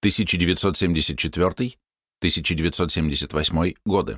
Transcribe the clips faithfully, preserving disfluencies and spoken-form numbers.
тысяча девятьсот семьдесят четвёртый — тысяча девятьсот семьдесят восьмой годы.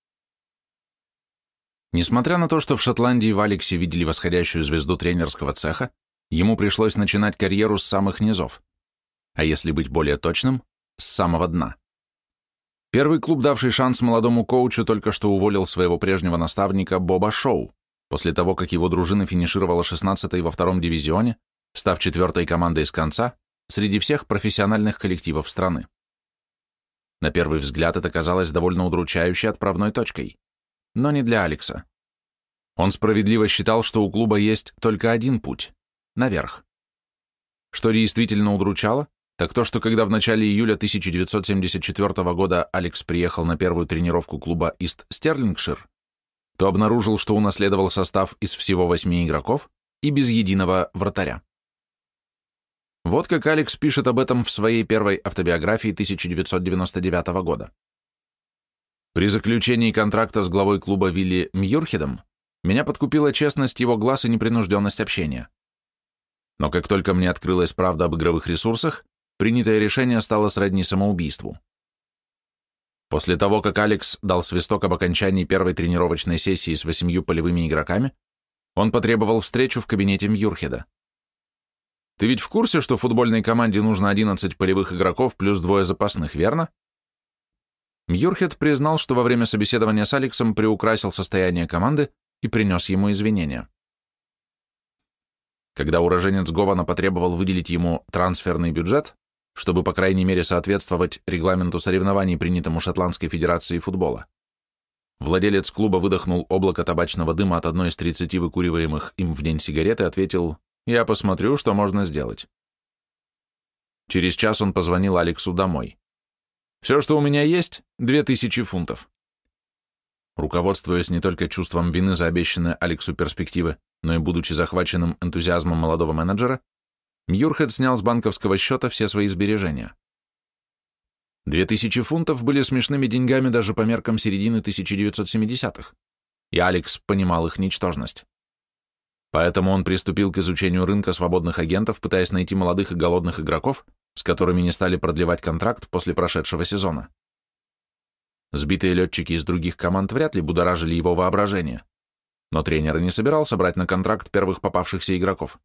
Несмотря на то, что в Шотландии в Алексе видели восходящую звезду тренерского цеха, ему пришлось начинать карьеру с самых низов, а если быть более точным, с самого дна. Первый клуб, давший шанс молодому коучу, только что уволил своего прежнего наставника Боба Шоу, после того, как его дружина финишировала шестнадцатой во втором дивизионе, став четвертой командой с конца среди всех профессиональных коллективов страны. На первый взгляд это казалось довольно удручающей отправной точкой, но не для Алекса. Он справедливо считал, что у клуба есть только один путь — наверх. Что действительно удручало, так то, что когда в начале июля тысяча девятьсот семьдесят четвёртого года Алекс приехал на первую тренировку клуба Ист Стерлингшир, то обнаружил, что унаследовал состав из всего восьми игроков и без единого вратаря. Вот как Алекс пишет об этом в своей первой автобиографии тысяча девятьсот девяносто девятого года. При заключении контракта с главой клуба Вилли Мьюрхедом меня подкупила честность его глаз и непринужденность общения. Но как только мне открылась правда об игровых ресурсах, принятое решение стало сродни самоубийству. После того, как Алекс дал свисток об окончании первой тренировочной сессии с восемью полевыми игроками, он потребовал встречу в кабинете Мьюрхеда. «Ты ведь в курсе, что футбольной команде нужно одиннадцать полевых игроков плюс двое запасных, верно?» Мьюрхед признал, что во время собеседования с Алексом приукрасил состояние команды и принес ему извинения. Когда уроженец Гована потребовал выделить ему трансферный бюджет, чтобы, по крайней мере, соответствовать регламенту соревнований, принятому Шотландской Федерацией футбола, владелец клуба выдохнул облако табачного дыма от одной из тридцати выкуриваемых им в день сигарет и ответил: «Я посмотрю, что можно сделать». Через час он позвонил Алексу домой. «Все, что у меня есть, две тысячи фунтов». Руководствуясь не только чувством вины за обещанные Алексу перспективы, но и будучи захваченным энтузиазмом молодого менеджера, Мьюрхед снял с банковского счета все свои сбережения. Две тысячи фунтов были смешными деньгами даже по меркам середины тысяча девятьсот семидесятых, и Алекс понимал их ничтожность. Поэтому он приступил к изучению рынка свободных агентов, пытаясь найти молодых и голодных игроков, с которыми не стали продлевать контракт после прошедшего сезона. Сбитые летчики из других команд вряд ли будоражили его воображение, но тренер и не собирался брать на контракт первых попавшихся игроков.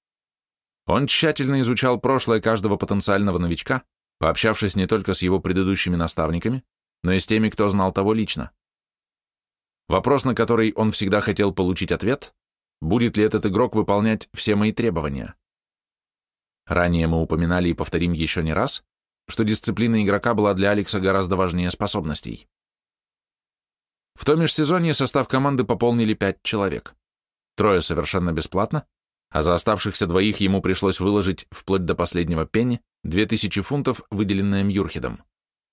Он тщательно изучал прошлое каждого потенциального новичка, пообщавшись не только с его предыдущими наставниками, но и с теми, кто знал того лично. Вопрос, на который он всегда хотел получить ответ: будет ли этот игрок выполнять все мои требования? Ранее мы упоминали и повторим еще не раз, что дисциплина игрока была для Алекса гораздо важнее способностей. В том межсезонье состав команды пополнили пять человек. Трое совершенно бесплатно, а за оставшихся двоих ему пришлось выложить вплоть до последнего пенни две тысячи фунтов, выделенные Мьюрхедом.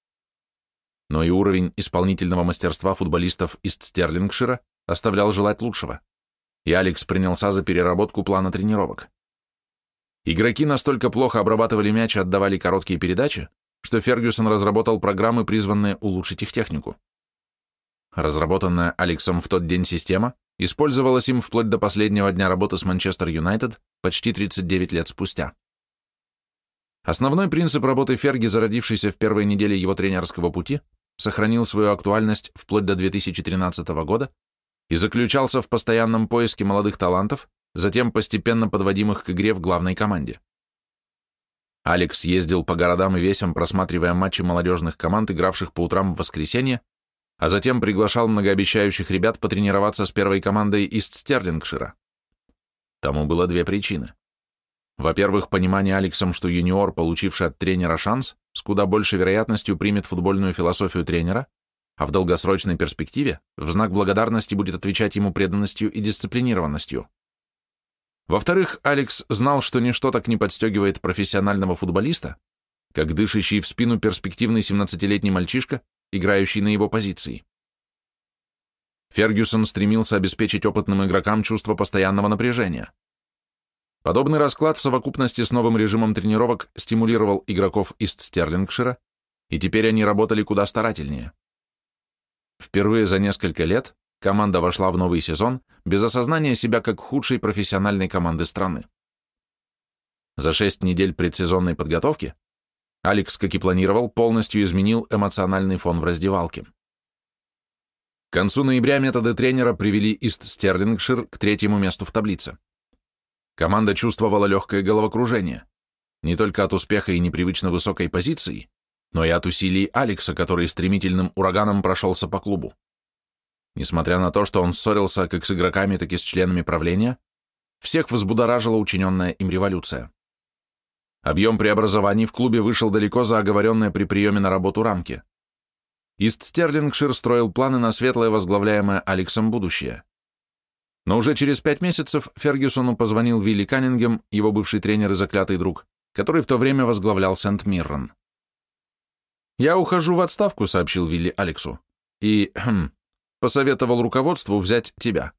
Но и уровень исполнительного мастерства футболистов из Стерлингшира оставлял желать лучшего, и Алекс принялся за переработку плана тренировок. Игроки настолько плохо обрабатывали мяч и отдавали короткие передачи, что Фергюсон разработал программы, призванные улучшить их технику. Разработанная Алексом в тот день система использовалась им вплоть до последнего дня работы с Манчестер Юнайтед почти тридцать девять лет спустя. Основной принцип работы Ферги, зародившийся в первой неделе его тренерского пути, сохранил свою актуальность вплоть до две тысячи тринадцатого года и заключался в постоянном поиске молодых талантов, затем постепенно подводимых к игре в главной команде. Алекс ездил по городам и весям, просматривая матчи молодежных команд, игравших по утрам в воскресенье, а затем приглашал многообещающих ребят потренироваться с первой командой из Стерлингшира. Тому было две причины. Во-первых, понимание Алексом, что юниор, получивший от тренера шанс, с куда большей вероятностью примет футбольную философию тренера, а в долгосрочной перспективе в знак благодарности будет отвечать ему преданностью и дисциплинированностью. Во-вторых, Алекс знал, что ничто так не подстегивает профессионального футболиста, как дышащий в спину перспективный семнадцатилетний мальчишка, играющий на его позиции. Фергюсон стремился обеспечить опытным игрокам чувство постоянного напряжения. Подобный расклад в совокупности с новым режимом тренировок стимулировал игроков из Стерлингшира, и теперь они работали куда старательнее. Впервые за несколько лет команда вошла в новый сезон без осознания себя как худшей профессиональной команды страны. За шесть недель предсезонной подготовки Алекс, как и планировал, полностью изменил эмоциональный фон в раздевалке. К концу ноября методы тренера привели Ист Стерлингшир к третьему месту в таблице. Команда чувствовала легкое головокружение, не только от успеха и непривычно высокой позиции, но и от усилий Алекса, который стремительным ураганом прошелся по клубу. Несмотря на то, что он ссорился как с игроками, так и с членами правления, всех взбудоражила учиненная им революция. Объем преобразований в клубе вышел далеко за оговоренные при приеме на работу рамки. Ист Стерлингшир строил планы на светлое, возглавляемое Алексом будущее. Но уже через пять месяцев Фергюсону позвонил Вилли Каннингем, его бывший тренер и заклятый друг, который в то время возглавлял Сент-Миррен. «Я ухожу в отставку», — сообщил Вилли Алексу, и хм, посоветовал руководству взять тебя.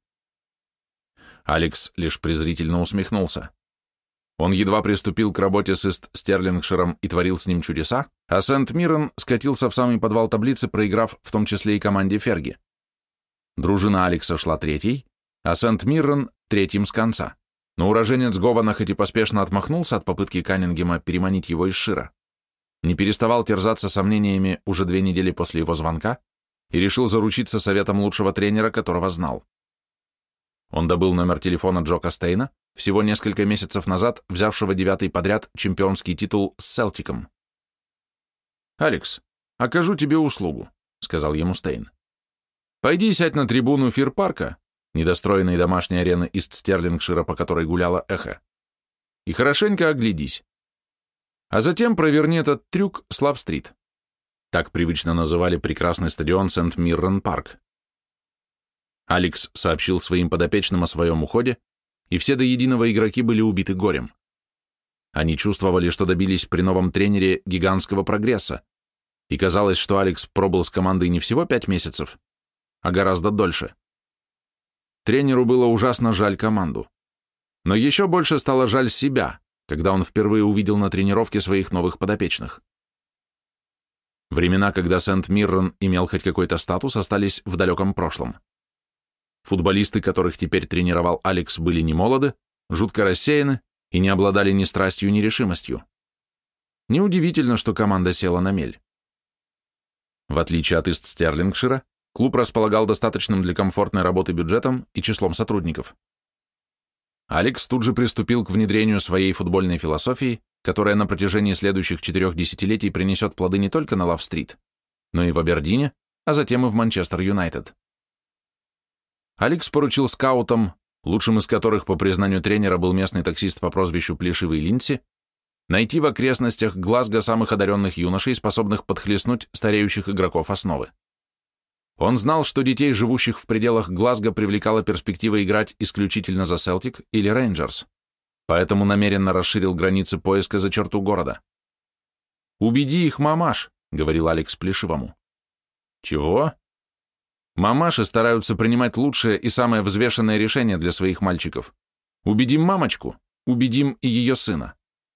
Алекс лишь презрительно усмехнулся. Он едва приступил к работе с Ист Стерлингширом и творил с ним чудеса, а Сент-Миррен скатился в самый подвал таблицы, проиграв в том числе и команде Ферги. Дружина Алекса шла третьей, а Сент-Миррен — третьим с конца. Но уроженец Гована хоть и поспешно отмахнулся от попытки Каннингема переманить его из Шира, не переставал терзаться сомнениями уже две недели после его звонка и решил заручиться советом лучшего тренера, которого знал. Он добыл номер телефона Джо Костейна, всего несколько месяцев назад взявшего девятый подряд чемпионский титул с Селтиком. «Алекс, окажу тебе услугу», — сказал ему Стейн. «Пойди сядь на трибуну Фир-парка, недостроенной домашней арены Ист Стерлингшира, по которой гуляло эхо, и хорошенько оглядись. А затем проверни этот трюк с Лав-стрит». Так привычно называли прекрасный стадион Сент-Миррен-парк. Алекс сообщил своим подопечным о своем уходе, и все до единого игроки были убиты горем. Они чувствовали, что добились при новом тренере гигантского прогресса, и казалось, что Алекс пробыл с командой не всего пять месяцев, а гораздо дольше. Тренеру было ужасно жаль команду. Но еще больше стало жаль себя, когда он впервые увидел на тренировке своих новых подопечных. Времена, когда Сент-Миррен имел хоть какой-то статус, остались в далеком прошлом. Футболисты, которых теперь тренировал Алекс, были не молоды, жутко рассеяны и не обладали ни страстью, ни решимостью. Неудивительно, что команда села на мель. В отличие от Ист Стерлингшира, клуб располагал достаточным для комфортной работы бюджетом и числом сотрудников. Алекс тут же приступил к внедрению своей футбольной философии, которая на протяжении следующих четырех десятилетий принесет плоды не только на Лав-стрит, но и в Абердине, а затем и в Манчестер Юнайтед. Алекс поручил скаутам, лучшим из которых, по признанию тренера, был местный таксист по прозвищу Плешивый Линдси, найти в окрестностях Глазго самых одаренных юношей, способных подхлестнуть стареющих игроков основы. Он знал, что детей, живущих в пределах Глазго, привлекала перспектива играть исключительно за Селтик или Рейнджерс, поэтому намеренно расширил границы поиска за черту города. «Убеди их, мамаш», — говорил Алекс Плешивому. «Чего?» «Мамаши стараются принимать лучшее и самое взвешенное решение для своих мальчиков. Убедим мамочку, убедим и ее сына».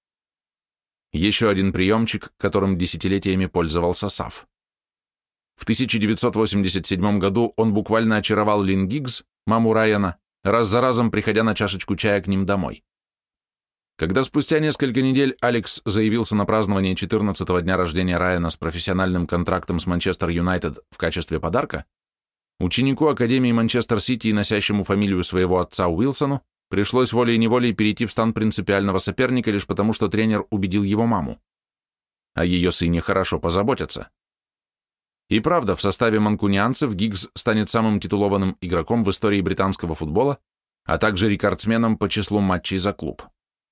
Еще один приемчик, которым десятилетиями пользовался Саф. В тысяча девятьсот восемьдесят седьмом году он буквально очаровал Лин Гиггс, маму Райана, раз за разом приходя на чашечку чая к ним домой. Когда спустя несколько недель Алекс заявился на празднование четырнадцатого дня рождения Райана с профессиональным контрактом с Манчестер Юнайтед в качестве подарка, ученику Академии Манчестер-Сити и носящему фамилию своего отца Уилсону пришлось волей-неволей перейти в стан принципиального соперника лишь потому, что тренер убедил его маму. О ее сыне хорошо позаботятся. И правда, в составе манкунианцев Гиггс станет самым титулованным игроком в истории британского футбола, а также рекордсменом по числу матчей за клуб.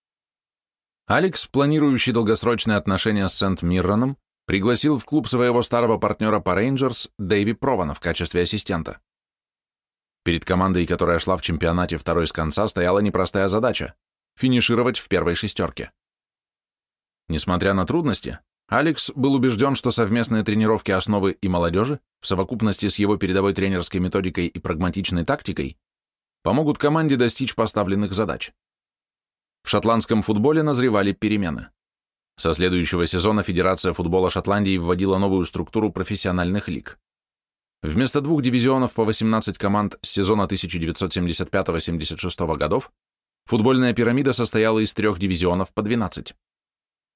Алекс, планирующий долгосрочные отношения с Сент-Мирреном, пригласил в клуб своего старого партнера по Рейнджерс Дэйви Прована в качестве ассистента. Перед командой, которая шла в чемпионате второй с конца, стояла непростая задача – финишировать в первой шестерке. Несмотря на трудности, Алекс был убежден, что совместные тренировки основы и молодежи, в совокупности с его передовой тренерской методикой и прагматичной тактикой, помогут команде достичь поставленных задач. В шотландском футболе назревали перемены. Со следующего сезона Федерация футбола Шотландии вводила новую структуру профессиональных лиг. Вместо двух дивизионов по восемнадцать команд с сезона тысяча девятьсот семьдесят пятого — семьдесят шестого годов футбольная пирамида состояла из трех дивизионов по двенадцать.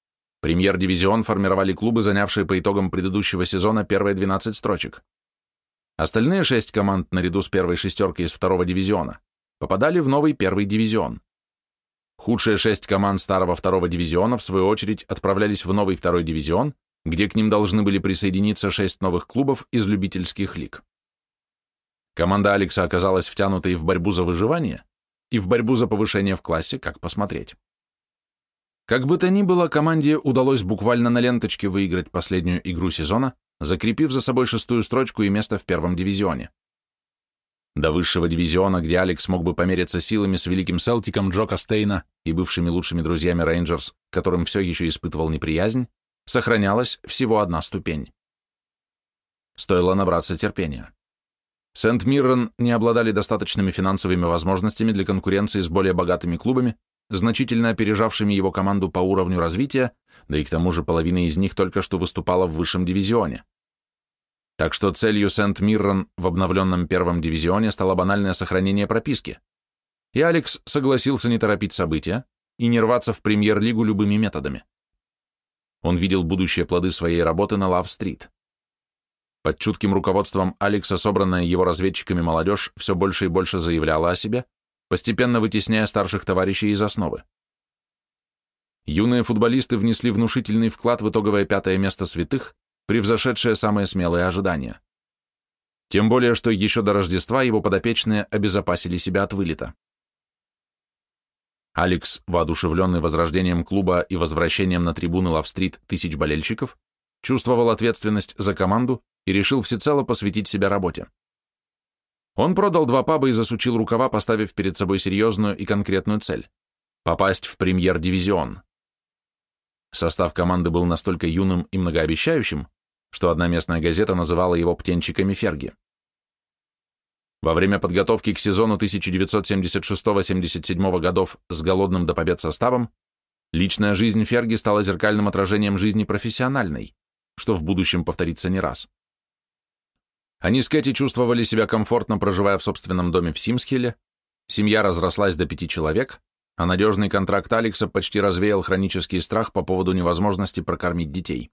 Премьер-дивизион формировали клубы, занявшие по итогам предыдущего сезона первые двенадцать строчек. Остальные шесть команд, наряду с первой шестеркой из второго дивизиона, попадали в новый первый дивизион. Худшие шесть команд старого второго дивизиона, в свою очередь, отправлялись в новый второй дивизион, где к ним должны были присоединиться шесть новых клубов из любительских лиг. Команда Алекса оказалась втянутой в борьбу за выживание и в борьбу за повышение в классе, как посмотреть. Как бы то ни было, команде удалось буквально на ленточке выиграть последнюю игру сезона, закрепив за собой шестую строчку и место в первом дивизионе. До высшего дивизиона, где Алекс мог бы помериться силами с великим Селтиком Джо Костейна и бывшими лучшими друзьями Рейнджерс, которым все еще испытывал неприязнь, сохранялась всего одна ступень. Стоило набраться терпения. Сент-Миррен не обладали достаточными финансовыми возможностями для конкуренции с более богатыми клубами, значительно опережавшими его команду по уровню развития, да и к тому же половина из них только что выступала в высшем дивизионе. Так что целью Сент-Миррен в обновленном первом дивизионе стало банальное сохранение прописки, и Алекс согласился не торопить события и не рваться в премьер-лигу любыми методами. Он видел будущие плоды своей работы на Лав-стрит. Под чутким руководством Алекса собранная его разведчиками молодежь все больше и больше заявляла о себе, постепенно вытесняя старших товарищей из основы. Юные футболисты внесли внушительный вклад в итоговое пятое место святых, превзошедшее самые смелые ожидания. Тем более, что еще до Рождества его подопечные обезопасили себя от вылета. Алекс, воодушевленный возрождением клуба и возвращением на трибуны Лав-стрит тысяч болельщиков, чувствовал ответственность за команду и решил всецело посвятить себя работе. Он продал два паба и засучил рукава, поставив перед собой серьезную и конкретную цель – попасть в премьер-дивизион. Состав команды был настолько юным и многообещающим, что одна местная газета называла его «птенчиками Ферги». Во время подготовки к сезону тысяча девятьсот семьдесят шестого — семьдесят седьмого годов с голодным до побед составом личная жизнь Ферги стала зеркальным отражением жизни профессиональной, что в будущем повторится не раз. Они с Кэти чувствовали себя комфортно, проживая в собственном доме в Симсхилле, семья разрослась до пяти человек, а надежный контракт Алекса почти развеял хронический страх по поводу невозможности прокормить детей.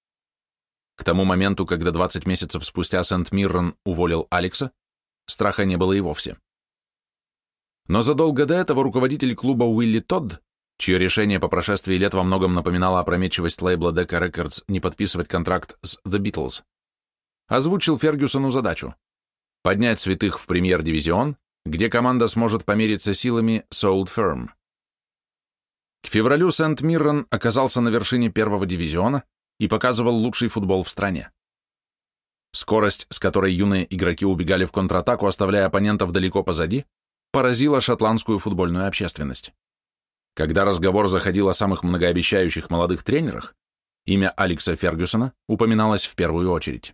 К тому моменту, когда двадцать месяцев спустя Сент-Миррен уволил Алекса, страха не было и вовсе. Но задолго до этого руководитель клуба Уилли Тодд, чье решение по прошествии лет во многом напоминало опрометчивость лейбла Decca Records не подписывать контракт с The Beatles, озвучил Фергюсону задачу – поднять святых в премьер-дивизион, где команда сможет помериться силами с Old Firm. К февралю Сент-Миррен оказался на вершине первого дивизиона и показывал лучший футбол в стране. Скорость, с которой юные игроки убегали в контратаку, оставляя оппонентов далеко позади, поразила шотландскую футбольную общественность. Когда разговор заходил о самых многообещающих молодых тренерах, имя Алекса Фергюсона упоминалось в первую очередь.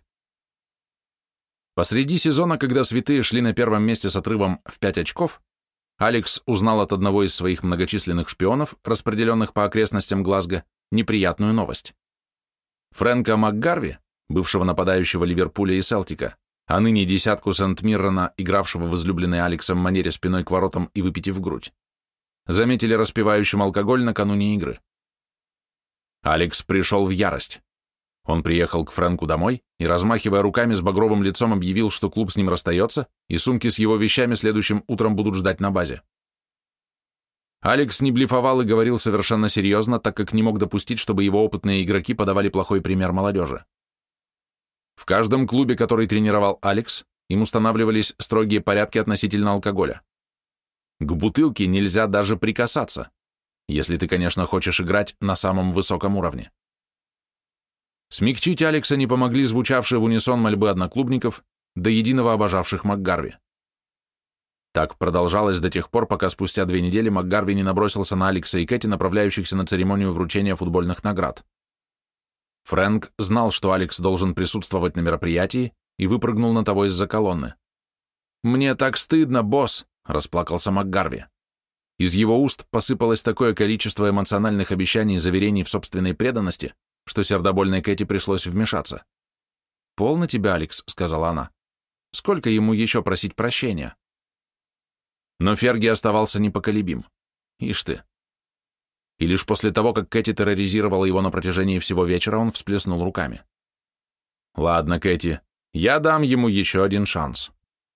Посреди сезона, когда святые шли на первом месте с отрывом в пять очков, Алекс узнал от одного из своих многочисленных шпионов, распределенных по окрестностям Глазго, неприятную новость. Фрэнка МакГарви, бывшего нападающего Ливерпуля и Селтика, а ныне десятку Сент-Миррена, игравшего в излюбленной Алексом манере спиной к воротам и выпитив грудь, заметили распивающим алкоголь накануне игры. Алекс пришел в ярость. Он приехал к Фрэнку домой и, размахивая руками с багровым лицом, объявил, что клуб с ним расстается, и сумки с его вещами следующим утром будут ждать на базе. Алекс не блефовал и говорил совершенно серьезно, так как не мог допустить, чтобы его опытные игроки подавали плохой пример молодежи. В каждом клубе, который тренировал Алекс, им устанавливались строгие порядки относительно алкоголя. К бутылке нельзя даже прикасаться, если ты, конечно, хочешь играть на самом высоком уровне. Смягчить Алекса не помогли звучавшие в унисон мольбы одноклубников, до единого обожавших МакГарви. Так продолжалось до тех пор, пока спустя две недели МакГарви не набросился на Алекса и Кэти, направляющихся на церемонию вручения футбольных наград. Фрэнк знал, что Алекс должен присутствовать на мероприятии, и выпрыгнул на того из-за колонны. «Мне так стыдно, босс!» — расплакался МакГарви. Из его уст посыпалось такое количество эмоциональных обещаний и заверений в собственной преданности, что сердобольной Кэти пришлось вмешаться. «Полно тебя, Алекс», — сказала она. «Сколько ему еще просить прощения?» Но Ферги оставался непоколебим. Ишь ты. и лишь после того, как Кэти терроризировала его на протяжении всего вечера, он всплеснул руками. «Ладно, Кэти, я дам ему еще один шанс».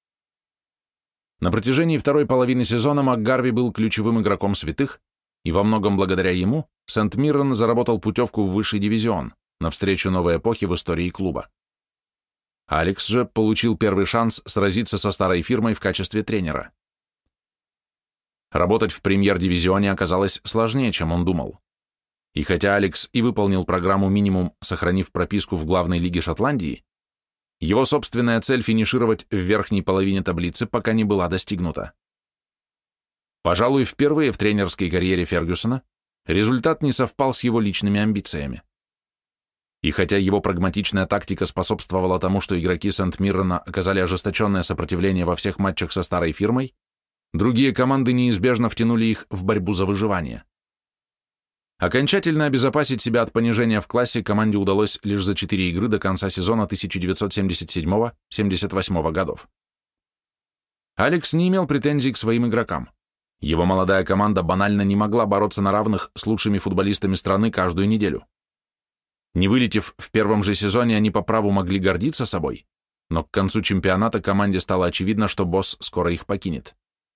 На протяжении второй половины сезона МакГарви был ключевым игроком святых, и во многом благодаря ему Сент-Миррен заработал путевку в высший дивизион, навстречу новой эпохи в истории клуба. Алекс же получил первый шанс сразиться со старой фирмой в качестве тренера. Работать в премьер-дивизионе оказалось сложнее, чем он думал. И хотя Алекс и выполнил программу минимум, сохранив прописку в главной лиге Шотландии, его собственная цель финишировать в верхней половине таблицы пока не была достигнута. Пожалуй, впервые в тренерской карьере Фергюсона результат не совпал с его личными амбициями. И хотя его прагматичная тактика способствовала тому, что игроки Сент-Миррена оказали ожесточенное сопротивление во всех матчах со старой фирмой, другие команды неизбежно втянули их в борьбу за выживание. Окончательно обезопасить себя от понижения в классе команде удалось лишь за четыре игры до конца сезона тысяча девятьсот семьдесят седьмого — семьдесят восьмого годов. Алекс не имел претензий к своим игрокам. Его молодая команда банально не могла бороться на равных с лучшими футболистами страны каждую неделю. Не вылетев в первом же сезоне, они по праву могли гордиться собой, но к концу чемпионата команде стало очевидно, что босс скоро их покинет.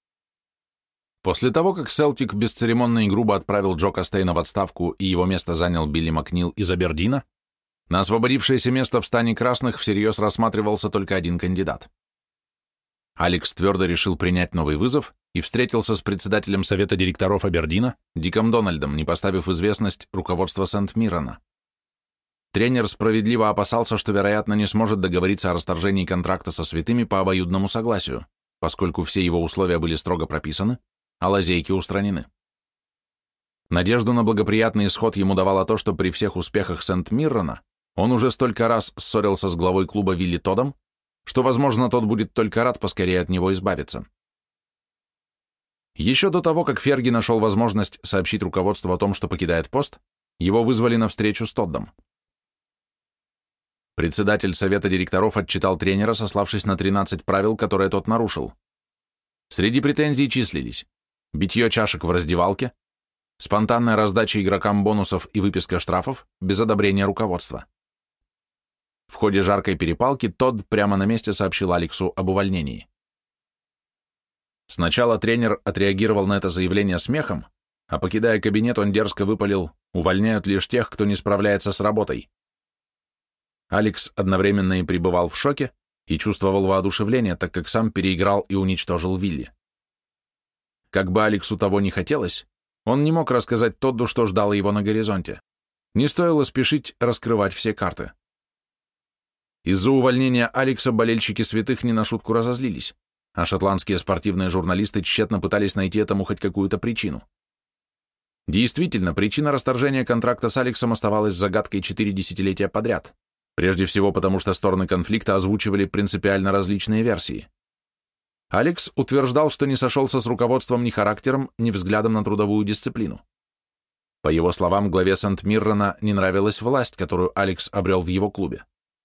После того, как Селтик бесцеремонно и грубо отправил Джо Костейна в отставку и его место занял Билли Макнил из Абердина, на освободившееся место в стане красных всерьез рассматривался только один кандидат. Алекс твердо решил принять новый вызов и встретился с председателем совета директоров Абердина Диком Дональдом, не поставив в известность руководство Сент-Миррена. Тренер справедливо опасался, что, вероятно, не сможет договориться о расторжении контракта со святыми по обоюдному согласию, поскольку все его условия были строго прописаны, а лазейки устранены. Надежду на благоприятный исход ему давало то, что при всех успехах Сент-Миррена он уже столько раз ссорился с главой клуба Вилли Тодом, что, возможно, тот будет только рад поскорее от него избавиться. Еще до того, как Ферги нашел возможность сообщить руководству о том, что покидает пост, его вызвали на встречу с Тоддом. Председатель совета директоров отчитал тренера, сославшись на тринадцать правил, которые тот нарушил. Среди претензий числились битье чашек в раздевалке, спонтанная раздача игрокам бонусов и выписка штрафов без одобрения руководства. В ходе жаркой перепалки Тодд прямо на месте сообщил Алексу об увольнении. Сначала тренер отреагировал на это заявление смехом, а покидая кабинет, он дерзко выпалил: «Увольняют лишь тех, кто не справляется с работой». Алекс одновременно и пребывал в шоке и чувствовал воодушевление, так как сам переиграл и уничтожил Вилли. Как бы Алексу того не хотелось, он не мог рассказать Тодду, что ждало его на горизонте. Не стоило спешить раскрывать все карты. Из-за увольнения Алекса болельщики святых не на шутку разозлились, а шотландские спортивные журналисты тщетно пытались найти этому хоть какую-то причину. Действительно, причина расторжения контракта с Алексом оставалась загадкой четыре десятилетия подряд, прежде всего потому, что стороны конфликта озвучивали принципиально различные версии. Алекс утверждал, что не сошелся с руководством ни характером, ни взглядом на трудовую дисциплину. По его словам, главе Сент-Миррена не нравилась власть, которую Алекс обрел в его клубе.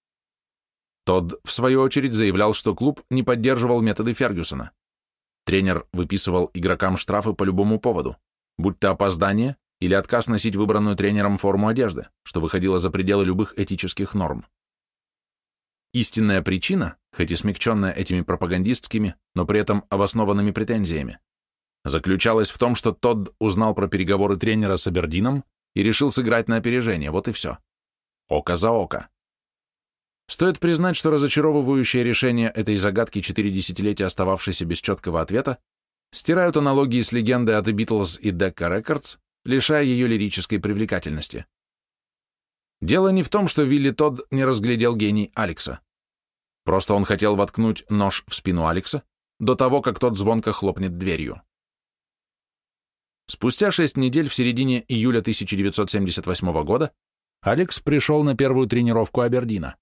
Тодд, в свою очередь, заявлял, что клуб не поддерживал методы Фергюсона. Тренер выписывал игрокам штрафы по любому поводу, будь то опоздание или отказ носить выбранную тренером форму одежды, что выходило за пределы любых этических норм. Истинная причина, хоть и смягченная этими пропагандистскими, но при этом обоснованными претензиями, заключалась в том, что Тодд узнал про переговоры тренера с Абердином и решил сыграть на опережение, вот и все. Око за око. Стоит признать, что разочаровывающее решение этой загадки четыре десятилетия, остававшейся без четкого ответа, стирают аналогии с легендой от The Beatles и Decca Records, лишая ее лирической привлекательности. Дело не в том, что Вилли Тодд не разглядел гений Алекса. Просто он хотел воткнуть нож в спину Алекса до того, как тот звонко хлопнет дверью. Спустя шесть недель, в середине июля тысяча девятьсот семьдесят восьмого года, Алекс пришел на первую тренировку Абердина.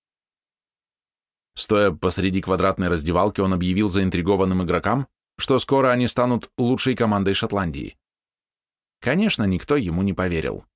Стоя посреди квадратной раздевалки, он объявил заинтригованным игрокам, что скоро они станут лучшей командой Шотландии. Конечно, никто ему не поверил.